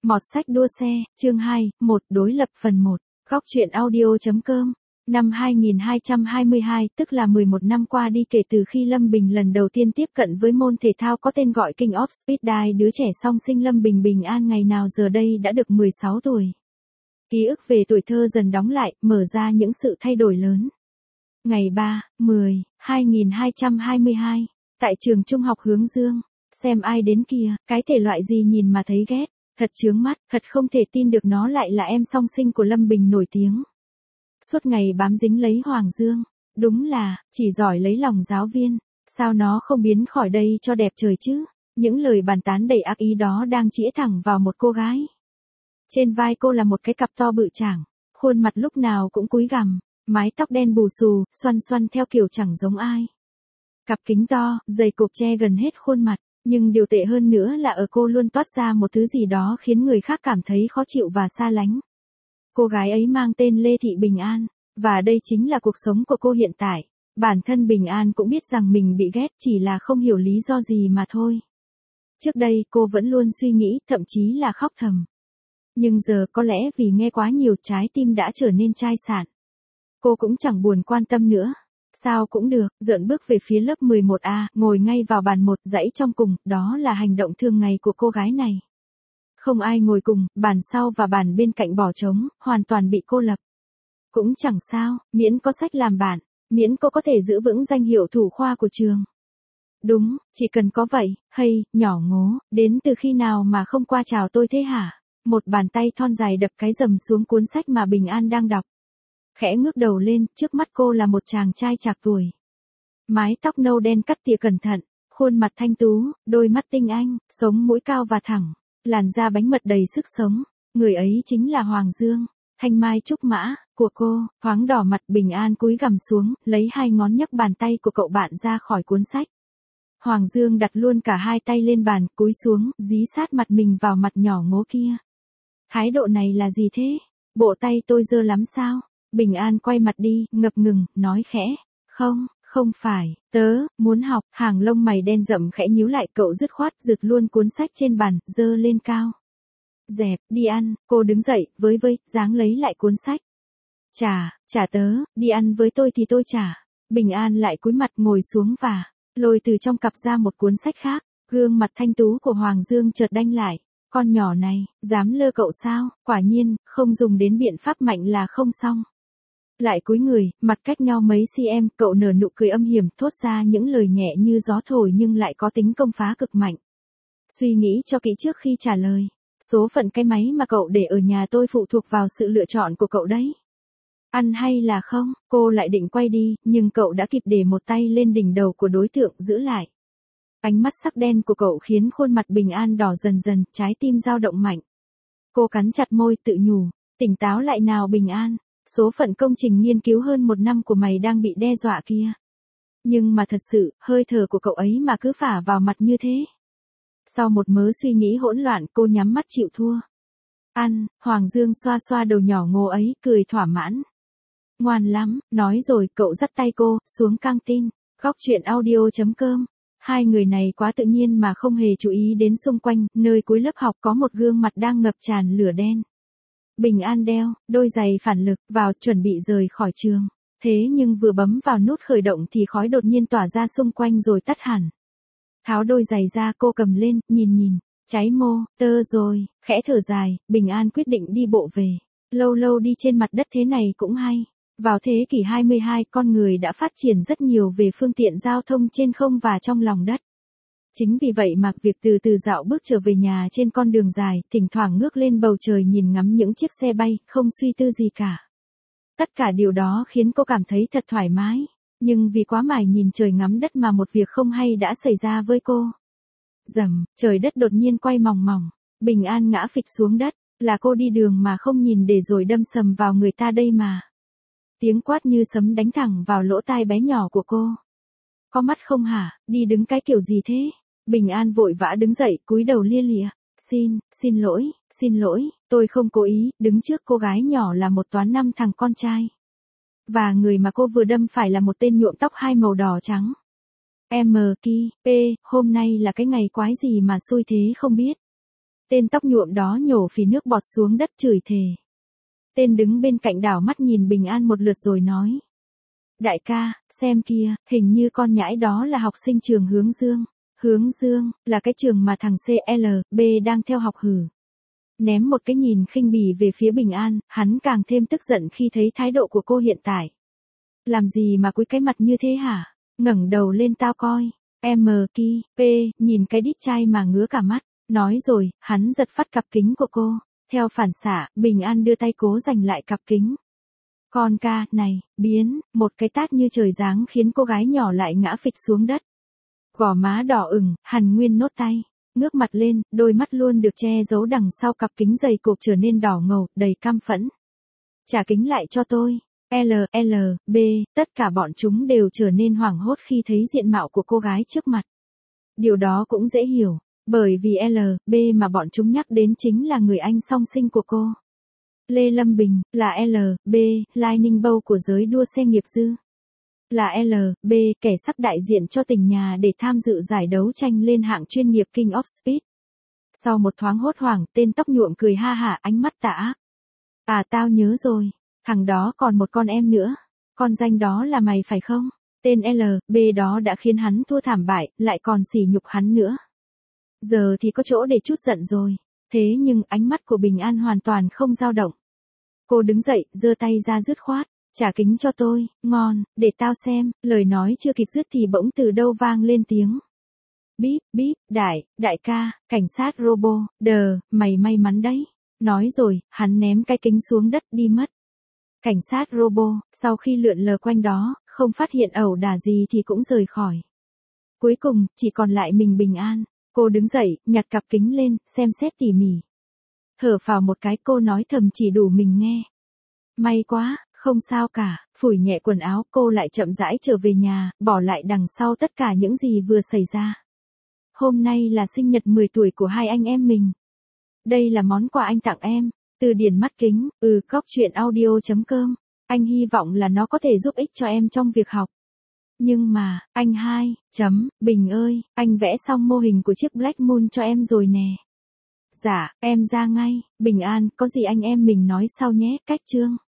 Mọt sách đua xe, chương 2, 1 đối lập phần 1, góc truyện audio.com. Năm 2222, tức là 11 năm qua đi kể từ khi Lâm Bình lần đầu tiên tiếp cận với môn thể thao có tên gọi King of Speed Dive, đứa trẻ song sinh Lâm Bình bình an ngày nào giờ đây đã được 16 tuổi. Ký ức về tuổi thơ dần đóng lại, mở ra những sự thay đổi lớn. Ngày 3/10/2222, tại trường trung học Hướng Dương, xem ai đến kìa, cái thể loại gì nhìn mà thấy ghét, thật chướng mắt, thật không thể tin được nó lại là em song sinh của Lâm Bình nổi tiếng. Suốt ngày bám dính lấy Hoàng Dương, đúng là, chỉ giỏi lấy lòng giáo viên, sao nó không biến khỏi đây cho đẹp trời chứ, những lời bàn tán đầy ác ý đó đang chĩa thẳng vào một cô gái. Trên vai cô là một cái cặp to bự chảng, khuôn mặt lúc nào cũng cúi gằm, mái tóc đen bù xù, xoăn xoăn theo kiểu chẳng giống ai. Cặp kính to, dày cộp che gần hết khuôn mặt, nhưng điều tệ hơn nữa là ở cô luôn toát ra một thứ gì đó khiến người khác cảm thấy khó chịu và xa lánh. Cô gái ấy mang tên Lê Thị Bình An, và đây chính là cuộc sống của cô hiện tại. Bản thân Bình An cũng biết rằng mình bị ghét, chỉ là không hiểu lý do gì mà thôi. Trước đây cô vẫn luôn suy nghĩ, thậm chí là khóc thầm. Nhưng giờ có lẽ vì nghe quá nhiều, trái tim đã trở nên chai sạn. Cô cũng chẳng buồn quan tâm nữa. Sao cũng được, dợn bước về phía lớp 11A, ngồi ngay vào bàn một dãy trong cùng, đó là hành động thường ngày của cô gái này. Không ai ngồi cùng, bàn sau và bàn bên cạnh bỏ trống, hoàn toàn bị cô lập. Cũng chẳng sao, miễn có sách làm bạn, miễn cô có thể giữ vững danh hiệu thủ khoa của trường. Đúng, chỉ cần có vậy, hay, nhỏ ngố, đến từ khi nào mà không qua chào tôi thế hả? Một bàn tay thon dài đập cái rầm xuống cuốn sách mà Bình An đang đọc. Khẽ ngước đầu lên, trước mắt cô là một chàng trai trạc tuổi. Mái tóc nâu đen cắt tỉa cẩn thận, khuôn mặt thanh tú, đôi mắt tinh anh, sống mũi cao và thẳng, làn da bánh mật đầy sức sống. Người ấy chính là Hoàng Dương, thanh mai trúc mã của cô. Thoáng đỏ mặt, Bình An cúi gằm xuống, lấy hai ngón nhấc bàn tay của cậu bạn ra khỏi cuốn sách. Hoàng Dương đặt luôn cả hai tay lên bàn, cúi xuống, dí sát mặt mình vào mặt nhỏ ngố kia. Thái độ này là gì thế? Bộ tay tôi dơ lắm sao? Bình An quay mặt đi, ngập ngừng, nói khẽ. Không phải, tớ, muốn học. Hàng lông mày đen rậm khẽ nhíu lại, cậu dứt khoát giật luôn cuốn sách trên bàn, dơ lên cao. Dẹp, đi ăn. Cô đứng dậy, với dáng lấy lại cuốn sách. Trả tớ, đi ăn với tôi thì tôi trả. Bình An lại cúi mặt ngồi xuống và lôi từ trong cặp ra một cuốn sách khác. Gương mặt thanh tú của Hoàng Dương chợt đanh lại. Con nhỏ này, dám lơ cậu sao? Quả nhiên, không dùng đến biện pháp mạnh là không xong. Lại cúi người, mặt cách nhau mấy cm, cậu nở nụ cười âm hiểm, thốt ra những lời nhẹ như gió thổi nhưng lại có tính công phá cực mạnh. Suy nghĩ cho kỹ trước khi trả lời. Số phận cái máy mà cậu để ở nhà tôi phụ thuộc vào sự lựa chọn của cậu đấy. Ăn hay là không? Cô lại định quay đi, nhưng cậu đã kịp để một tay lên đỉnh đầu của đối tượng, giữ lại. Ánh mắt sắc đen của cậu khiến khuôn mặt Bình An đỏ dần dần, trái tim dao động mạnh. Cô cắn chặt môi, tự nhủ, tỉnh táo lại nào Bình An. Số phận công trình nghiên cứu hơn 1 năm của mày đang bị đe dọa kia. Nhưng mà thật sự, hơi thở của cậu ấy mà cứ phả vào mặt như thế. Sau một mớ suy nghĩ hỗn loạn, cô nhắm mắt chịu thua. Ăn, Hoàng Dương xoa xoa đầu nhỏ ngô ấy, cười thỏa mãn. Ngoan lắm, nói rồi, cậu dắt tay cô, xuống căng tin. Góc truyện audio.com. Hai người này quá tự nhiên mà không hề chú ý đến xung quanh, nơi cuối lớp học có một gương mặt đang ngập tràn lửa đen. Bình An đeo đôi giày phản lực vào, chuẩn bị rời khỏi trường. Thế nhưng vừa bấm vào nút khởi động thì khói đột nhiên tỏa ra xung quanh rồi tắt hẳn. Tháo đôi giày ra, cô cầm lên, nhìn. Cháy mô, tơ rồi, khẽ thở dài, Bình An quyết định đi bộ về. Lâu lâu đi trên mặt đất thế này cũng hay. Vào thế kỷ 22, con người đã phát triển rất nhiều về phương tiện giao thông trên không và trong lòng đất. Chính vì vậy mà việc từ từ dạo bước trở về nhà trên con đường dài, thỉnh thoảng ngước lên bầu trời nhìn ngắm những chiếc xe bay, không suy tư gì cả. Tất cả điều đó khiến cô cảm thấy thật thoải mái. Nhưng vì quá mải nhìn trời ngắm đất mà một việc không hay đã xảy ra với cô. Rầm, trời đất đột nhiên quay mòng mòng. Bình An ngã phịch xuống đất. Là cô đi đường mà không nhìn để rồi đâm sầm vào người ta đây mà. Tiếng quát như sấm đánh thẳng vào lỗ tai bé nhỏ của cô. Có mắt không hả, đi đứng cái kiểu gì thế? Bình An vội vã đứng dậy, cúi đầu lia lịa. Xin lỗi, tôi không cố ý. Đứng trước cô gái nhỏ là một toán 5 thằng con trai. Và người mà cô vừa đâm phải là một tên nhuộm tóc 2 màu đỏ trắng. Hôm nay là cái ngày quái gì mà xui thế không biết. Tên tóc nhuộm đó nhổ phì nước bọt xuống đất chửi thề. Tên đứng bên cạnh đảo mắt nhìn Bình An một lượt rồi nói. Đại ca, xem kia, hình như con nhãi đó là học sinh trường Hướng Dương. Hướng Dương, là cái trường mà thằng CLB đang theo học hử. Ném một cái nhìn khinh bỉ về phía Bình An, hắn càng thêm tức giận khi thấy thái độ của cô hiện tại. Làm gì mà cúi cái mặt như thế hả? Ngẩng đầu lên tao coi. P, nhìn cái đít chai mà ngứa cả mắt. Nói rồi, hắn giật phắt cặp kính của cô. Theo phản xạ, Bình An đưa tay cố giành lại cặp kính. Con ca, này, biến, một cái tát như trời giáng khiến cô gái nhỏ lại ngã phịch xuống đất. Gò má đỏ ửng, Hàn Nguyên nốt tay. Ngước mặt lên, đôi mắt luôn được che giấu đằng sau cặp kính dày cộp trở nên đỏ ngầu, đầy căm phẫn. Trả kính lại cho tôi. B, tất cả bọn chúng đều trở nên hoảng hốt khi thấy diện mạo của cô gái trước mặt. Điều đó cũng dễ hiểu, bởi vì B mà bọn chúng nhắc đến chính là người anh song sinh của cô. Lê Lâm Bình, là B, Lightning Bolt của giới đua xe nghiệp dư. Là B, kẻ sắp đại diện cho tỉnh nhà để tham dự giải đấu tranh lên hạng chuyên nghiệp King of Speed. Sau một thoáng hốt hoảng, tên tóc nhuộm cười ha hả, ánh mắt tà ác. À, tao nhớ rồi, thằng đó còn một con em nữa. Con danh đó là mày phải không? Tên B đó đã khiến hắn thua thảm bại, lại còn sỉ nhục hắn nữa. Giờ thì có chỗ để chút giận rồi. Thế nhưng ánh mắt của Bình An hoàn toàn không dao động. Cô đứng dậy, giơ tay ra dứt khoát. Trả kính cho tôi, ngon, để tao xem. Lời nói chưa kịp dứt thì bỗng từ đâu vang lên tiếng. Bíp, đại ca, cảnh sát Robo, mày may mắn đấy. Nói rồi, hắn ném cái kính xuống đất đi mất. Cảnh sát Robo, sau khi lượn lờ quanh đó, không phát hiện ẩu đả gì thì cũng rời khỏi. Cuối cùng, chỉ còn lại mình Bình An. Cô đứng dậy, nhặt cặp kính lên, xem xét tỉ mỉ. Thở phào một cái, cô nói thầm chỉ đủ mình nghe. May quá, không sao cả. Phủi nhẹ quần áo, cô lại chậm rãi trở về nhà, bỏ lại đằng sau tất cả những gì vừa xảy ra. Hôm nay là sinh nhật 10 tuổi của hai anh em mình. Đây là món quà anh tặng em. Từ Điển Mắt Kính, coctruyện.audio.com. Anh hy vọng là nó có thể giúp ích cho em trong việc học. Nhưng mà, anh Bình ơi, anh vẽ xong mô hình của chiếc Black Moon cho em rồi nè. Dạ, em ra ngay. Bình An, có gì anh em mình nói sau nhé. Cách chương.